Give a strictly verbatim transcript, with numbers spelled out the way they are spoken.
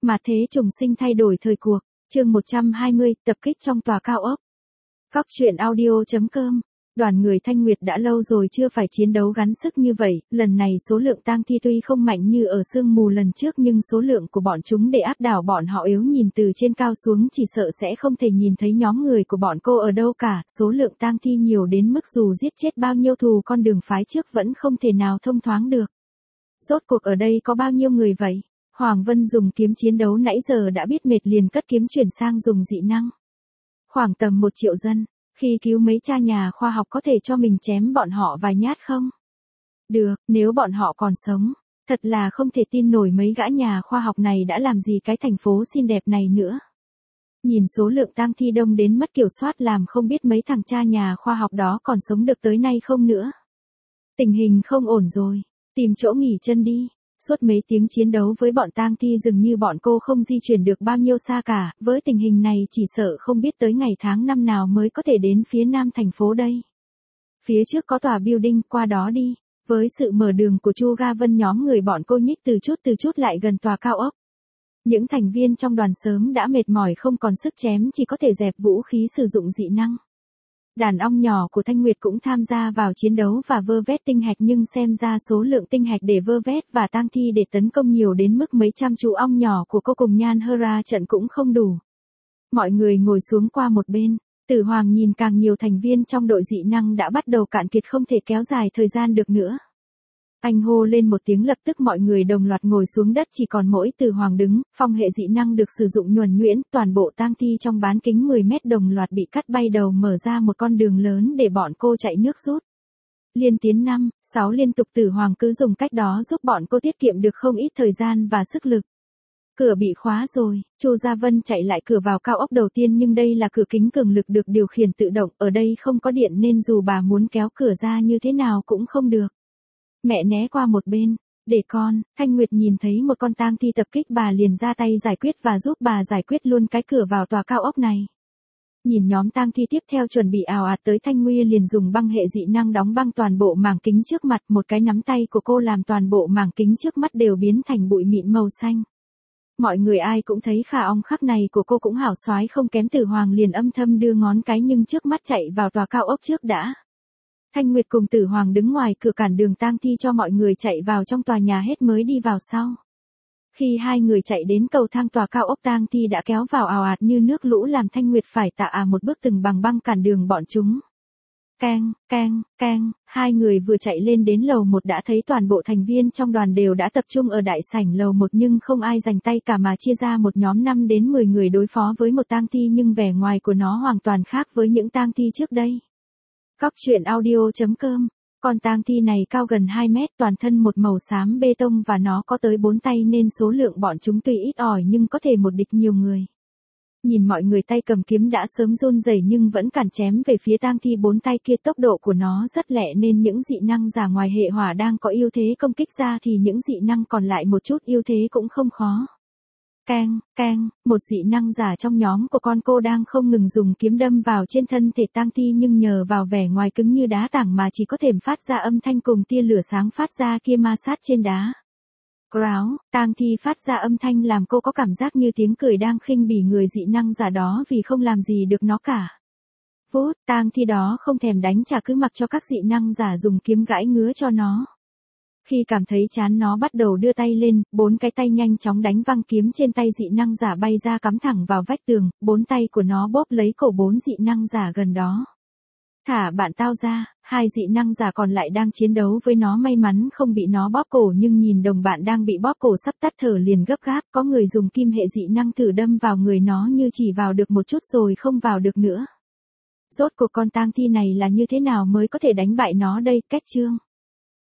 Mà thế trùng sinh thay đổi thời cuộc, chương một trăm hai mươi, tập kích trong tòa cao ốc. Góc truyện audio chấm com. Đoàn người Thanh Nguyệt đã lâu rồi chưa phải chiến đấu gắng sức như vậy, lần này số lượng tang thi tuy không mạnh như ở sương mù lần trước nhưng số lượng của bọn chúng để áp đảo bọn họ yếu nhìn từ trên cao xuống chỉ sợ sẽ không thể nhìn thấy nhóm người của bọn cô ở đâu cả, số lượng tang thi nhiều đến mức dù giết chết bao nhiêu thù con đường phái trước vẫn không thể nào thông thoáng được. Rốt cuộc ở đây có bao nhiêu người vậy? Hoàng Vân dùng kiếm chiến đấu nãy giờ đã biết mệt liền cất kiếm chuyển sang dùng dị năng. Khoảng tầm một triệu dân, khi cứu mấy cha nhà khoa học có thể cho mình chém bọn họ vài nhát không? Được, nếu bọn họ còn sống, thật là không thể tin nổi mấy gã nhà khoa học này đã làm gì cái thành phố xinh đẹp này nữa. Nhìn số lượng tang thi đông đến mất kiểm soát làm không biết mấy thằng cha nhà khoa học đó còn sống được tới nay không nữa. Tình hình không ổn rồi, tìm chỗ nghỉ chân đi. Suốt mấy tiếng chiến đấu với bọn tang thi dường như bọn cô không di chuyển được bao nhiêu xa cả, với tình hình này chỉ sợ không biết tới ngày tháng năm nào mới có thể đến phía nam thành phố đây. Phía trước có tòa building, qua đó đi. Với sự mở đường của Chu Ga Vân nhóm người bọn cô nhích từ chút từ chút lại gần tòa cao ốc. Những thành viên trong đoàn sớm đã mệt mỏi không còn sức chém chỉ có thể dẹp vũ khí sử dụng dị năng. Đàn ong nhỏ của Thanh Nguyệt cũng tham gia vào chiến đấu và vơ vét tinh hạch nhưng xem ra số lượng tinh hạch để vơ vét và tang thi để tấn công nhiều đến mức mấy trăm chú ong nhỏ của cô cùng Nhan Hơ Ra trận cũng không đủ. Mọi người ngồi xuống qua một bên, Tử Hoàng nhìn càng nhiều thành viên trong đội dị năng đã bắt đầu cạn kiệt không thể kéo dài thời gian được nữa. Anh hô lên một tiếng lập tức mọi người đồng loạt ngồi xuống đất chỉ còn mỗi Tử Hoàng đứng, phong hệ dị năng được sử dụng nhuần nhuyễn, toàn bộ tang thi trong bán kính mười mét đồng loạt bị cắt bay đầu mở ra một con đường lớn để bọn cô chạy nước rút. Liên tiến năm, sáu liên tục Tử Hoàng cứ dùng cách đó giúp bọn cô tiết kiệm được không ít thời gian và sức lực. Cửa bị khóa rồi, Chu Gia Vân chạy lại cửa vào cao ốc đầu tiên nhưng đây là cửa kính cường lực được điều khiển tự động, ở đây không có điện nên dù bà muốn kéo cửa ra như thế nào cũng không được. Mẹ né qua một bên, để con, Thanh Nguyệt nhìn thấy một con tang thi tập kích bà liền ra tay giải quyết và giúp bà giải quyết luôn cái cửa vào tòa cao ốc này. Nhìn nhóm tang thi tiếp theo chuẩn bị ào ạt tới Thanh Nguy liền dùng băng hệ dị năng đóng băng toàn bộ màng kính trước mặt, một cái nắm tay của cô làm toàn bộ màng kính trước mắt đều biến thành bụi mịn màu xanh. Mọi người ai cũng thấy khả ong khắc này của cô cũng hảo soái không kém Tử Hoàng liền âm thầm đưa ngón cái nhưng trước mắt chạy vào tòa cao ốc trước đã. Thanh Nguyệt cùng Tử Hoàng đứng ngoài cửa cản đường tang thi cho mọi người chạy vào trong tòa nhà hết mới đi vào sau. Khi hai người chạy đến cầu thang tòa cao ốc tang thi đã kéo vào ào ạt như nước lũ làm Thanh Nguyệt phải tạ à một bước từng bằng băng cản đường bọn chúng. Keng, keng, keng, hai người vừa chạy lên đến lầu một đã thấy toàn bộ thành viên trong đoàn đều đã tập trung ở đại sảnh lầu một nhưng không ai giành tay cả mà chia ra một nhóm năm đến mười người đối phó với một tang thi nhưng vẻ ngoài của nó hoàn toàn khác với những tang thi trước đây. Góc truyện audio chấm com. Con tang thi này cao gần hai mét, toàn thân một màu xám bê tông và nó có tới bốn tay nên số lượng bọn chúng tuy ít ỏi nhưng có thể một địch nhiều người. Nhìn mọi người tay cầm kiếm đã sớm run rẩy nhưng vẫn cản chém về phía tang thi bốn tay kia, tốc độ của nó rất lẹ nên những dị năng giả ngoài hệ hỏa đang có ưu thế công kích ra thì những dị năng còn lại một chút ưu thế cũng không khó. Keng, keng, một dị năng giả trong nhóm của con cô đang không ngừng dùng kiếm đâm vào trên thân thể tang thi nhưng nhờ vào vẻ ngoài cứng như đá tảng mà chỉ có thể phát ra âm thanh cùng tia lửa sáng phát ra kia ma sát trên đá. Growl, tang thi phát ra âm thanh làm cô có cảm giác như tiếng cười đang khinh bỉ người dị năng giả đó vì không làm gì được nó cả. Vút, tang thi đó không thèm đánh trả cứ mặc cho các dị năng giả dùng kiếm gãi ngứa cho nó. Khi cảm thấy chán nó bắt đầu đưa tay lên, bốn cái tay nhanh chóng đánh văng kiếm trên tay dị năng giả bay ra cắm thẳng vào vách tường, bốn tay của nó bóp lấy cổ bốn dị năng giả gần đó. Thả bạn tao ra, hai dị năng giả còn lại đang chiến đấu với nó may mắn không bị nó bóp cổ nhưng nhìn đồng bạn đang bị bóp cổ sắp tắt thở liền gấp gáp, có người dùng kim hệ dị năng thử đâm vào người nó như chỉ vào được một chút rồi không vào được nữa. Rốt cuộc con tang thi này là như thế nào mới có thể đánh bại nó đây, cách chương.